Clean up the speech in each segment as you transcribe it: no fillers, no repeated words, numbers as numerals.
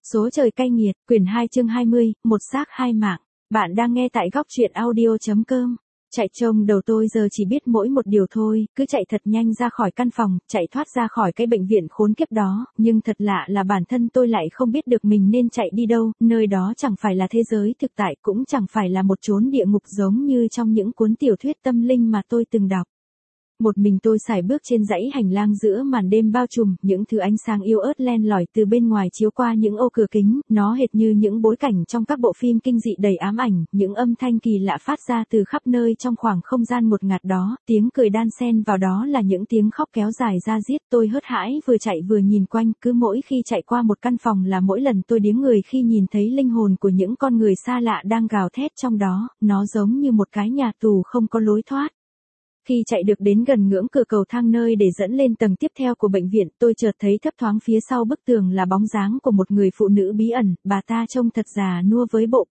Số trời cay nghiệt, quyển 2 chương 20, một xác hai mạng. Bạn đang nghe tại góc truyện audio.com. Chạy trông đầu tôi giờ chỉ biết mỗi một điều thôi, cứ chạy thật nhanh ra khỏi căn phòng, chạy thoát ra khỏi cái bệnh viện khốn kiếp đó, nhưng thật lạ là bản thân tôi lại không biết được mình nên chạy đi đâu, nơi đó chẳng phải là thế giới thực tại, cũng chẳng phải là một chốn địa ngục giống như trong những cuốn tiểu thuyết tâm linh mà tôi từng đọc. Một mình tôi sải bước trên dãy hành lang giữa màn đêm bao trùm, những thứ ánh sáng yếu ớt len lỏi từ bên ngoài chiếu qua những ô cửa kính, nó hệt như những bối cảnh trong các bộ phim kinh dị đầy ám ảnh, những âm thanh kỳ lạ phát ra từ khắp nơi trong khoảng không gian ngột ngạt đó, tiếng cười đan xen vào đó là những tiếng khóc kéo dài ra diết. Tôi hớt hãi vừa chạy vừa nhìn quanh, cứ mỗi khi chạy qua một căn phòng là mỗi lần tôi điếng người khi nhìn thấy linh hồn của những con người xa lạ đang gào thét trong đó, nó giống như một cái nhà tù không có lối thoát. Khi chạy được đến gần ngưỡng cửa cầu thang nơi để dẫn lên tầng tiếp theo của bệnh viện, tôi chợt thấy thấp thoáng phía sau bức tường là bóng dáng của một người phụ nữ bí ẩn, bà ta trông thật già nua với bộ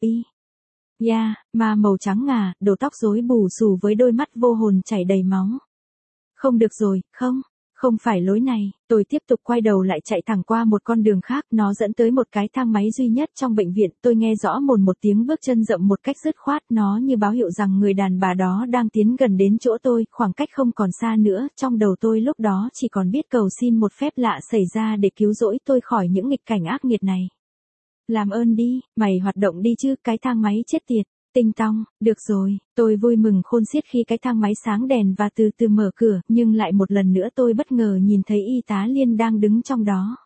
ma màu trắng ngà, đầu tóc rối bù xù với đôi mắt vô hồn chảy đầy máu. Không được rồi, không phải lối này. Tôi tiếp tục quay đầu lại chạy thẳng qua một con đường khác, nó dẫn tới một cái thang máy duy nhất trong bệnh viện. Tôi nghe rõ một tiếng bước chân rộng một cách dứt khoát, nó như báo hiệu rằng người đàn bà đó đang tiến gần đến chỗ tôi, khoảng cách không còn xa nữa. Trong đầu tôi lúc đó chỉ còn biết cầu xin một phép lạ xảy ra để cứu rỗi tôi khỏi những nghịch cảnh ác nghiệt này. Làm ơn đi, mày hoạt động đi chứ, cái thang máy chết tiệt. Tinh tong, được rồi, tôi vui mừng khôn xiết khi cái thang máy sáng đèn và từ từ mở cửa, nhưng lại một lần nữa tôi bất ngờ nhìn thấy y tá Liên đang đứng trong đó.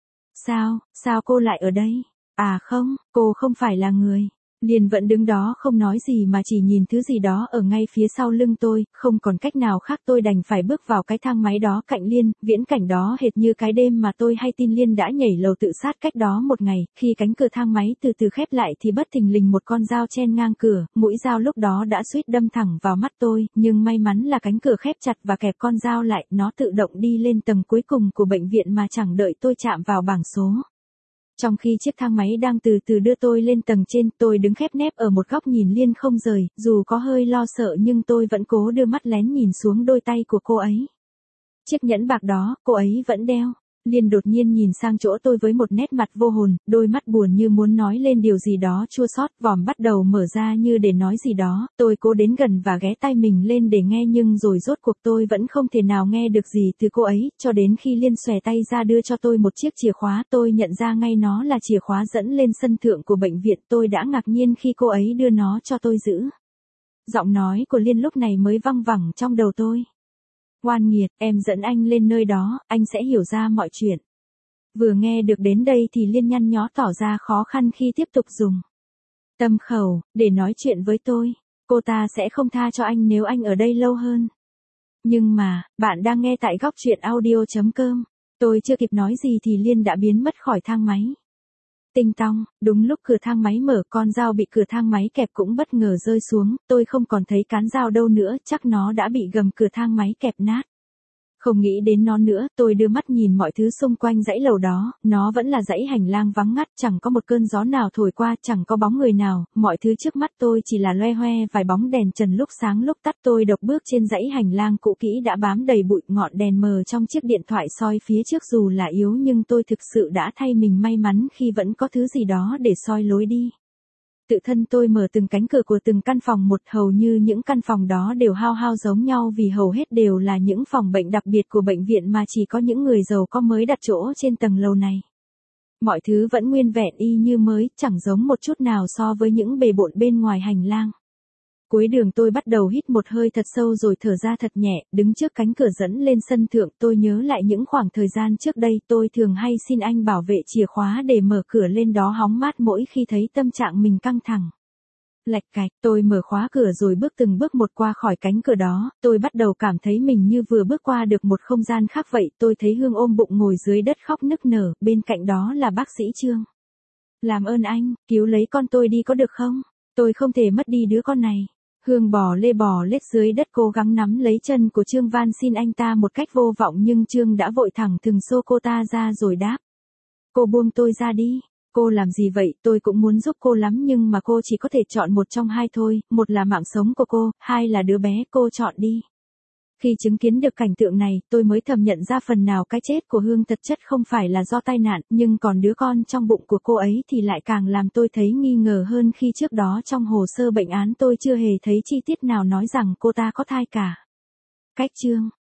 Sao cô lại ở đây? À không, cô không phải là người. Liên vẫn đứng đó không nói gì mà chỉ nhìn thứ gì đó ở ngay phía sau lưng tôi, không còn cách nào khác tôi đành phải bước vào cái thang máy đó cạnh Liên, viễn cảnh đó hệt như cái đêm mà tôi hay tin Liên đã nhảy lầu tự sát cách đó một ngày, khi cánh cửa thang máy từ từ khép lại thì bất thình lình một con dao chen ngang cửa, mũi dao lúc đó đã suýt đâm thẳng vào mắt tôi, nhưng may mắn là cánh cửa khép chặt và kẹp con dao lại, nó tự động đi lên tầng cuối cùng của bệnh viện mà chẳng đợi tôi chạm vào bảng số. Trong khi chiếc thang máy đang từ từ đưa tôi lên tầng trên, tôi đứng khép nép ở một góc nhìn Liên không rời, dù có hơi lo sợ nhưng tôi vẫn cố đưa mắt lén nhìn xuống đôi tay của cô ấy. Chiếc nhẫn bạc đó, cô ấy vẫn đeo. Liên đột nhiên nhìn sang chỗ tôi với một nét mặt vô hồn, đôi mắt buồn như muốn nói lên điều gì đó chua xót, vòm bắt đầu mở ra như để nói gì đó, tôi cố đến gần và ghé tai mình lên để nghe nhưng rồi rốt cuộc tôi vẫn không thể nào nghe được gì từ cô ấy, cho đến khi Liên xòe tay ra đưa cho tôi một chiếc chìa khóa, tôi nhận ra ngay nó là chìa khóa dẫn lên sân thượng của bệnh viện, tôi đã ngạc nhiên khi cô ấy đưa nó cho tôi giữ. Giọng nói của Liên lúc này mới văng vẳng trong đầu tôi. Oan nghiệt, em dẫn anh lên nơi đó, anh sẽ hiểu ra mọi chuyện. Vừa nghe được đến đây thì Liên nhăn nhó tỏ ra khó khăn khi tiếp tục dùng tâm khẩu để nói chuyện với tôi. Cô ta sẽ không tha cho anh nếu anh ở đây lâu hơn. Nhưng mà, bạn đang nghe tại góc truyện audio.com. Tôi chưa kịp nói gì thì Liên đã biến mất khỏi thang máy. Tinh tong, đúng lúc cửa thang máy mở, con dao bị cửa thang máy kẹp cũng bất ngờ rơi xuống, tôi không còn thấy cán dao đâu nữa, chắc nó đã bị gầm cửa thang máy kẹp nát. Không nghĩ đến nó nữa, tôi đưa mắt nhìn mọi thứ xung quanh dãy lầu đó, nó vẫn là dãy hành lang vắng ngắt, chẳng có một cơn gió nào thổi qua, chẳng có bóng người nào, mọi thứ trước mắt tôi chỉ là loe hoe vài bóng đèn trần lúc sáng lúc tắt. Tôi độc bước trên dãy hành lang cũ kỹ đã bám đầy bụi, ngọn đèn mờ trong chiếc điện thoại soi phía trước dù là yếu nhưng tôi thực sự đã thay mình may mắn khi vẫn có thứ gì đó để soi lối đi. Tự thân tôi mở từng cánh cửa của từng căn phòng một, hầu như những căn phòng đó đều hao giống nhau vì hầu hết đều là những phòng bệnh đặc biệt của bệnh viện mà chỉ có những người giàu có mới đặt chỗ trên tầng lầu này. Mọi thứ vẫn nguyên vẹn y như mới, chẳng giống một chút nào so với những bề bộn bên ngoài hành lang. Cuối đường tôi bắt đầu hít một hơi thật sâu rồi thở ra thật nhẹ, đứng trước cánh cửa dẫn lên sân thượng, tôi nhớ lại những khoảng thời gian trước đây tôi thường hay xin anh bảo vệ chìa khóa để mở cửa lên đó hóng mát mỗi khi thấy tâm trạng mình căng thẳng. Lạch cạch, tôi mở khóa cửa rồi bước từng bước một qua khỏi cánh cửa đó, tôi bắt đầu cảm thấy mình như vừa bước qua được một không gian khác vậy. Tôi thấy Hương ôm bụng ngồi dưới đất khóc nức nở, bên cạnh đó là bác sĩ Trương. Làm ơn anh, cứu lấy con tôi đi có được không? Tôi không thể mất đi đứa con này. Hương bò lết dưới đất cố gắng nắm lấy chân của Trương van xin anh ta một cách vô vọng nhưng Trương đã vội thẳng thừng xô cô ta ra rồi đáp. Cô buông tôi ra đi. Cô làm gì vậy? Tôi cũng muốn giúp cô lắm nhưng mà cô chỉ có thể chọn một trong hai thôi, một là mạng sống của cô, hai là đứa bé, cô chọn đi. Khi chứng kiến được cảnh tượng này, tôi mới thầm nhận ra phần nào cái chết của Hương thật chất không phải là do tai nạn, nhưng còn đứa con trong bụng của cô ấy thì lại càng làm tôi thấy nghi ngờ hơn khi trước đó trong hồ sơ bệnh án tôi chưa hề thấy chi tiết nào nói rằng cô ta có thai cả. Cách chương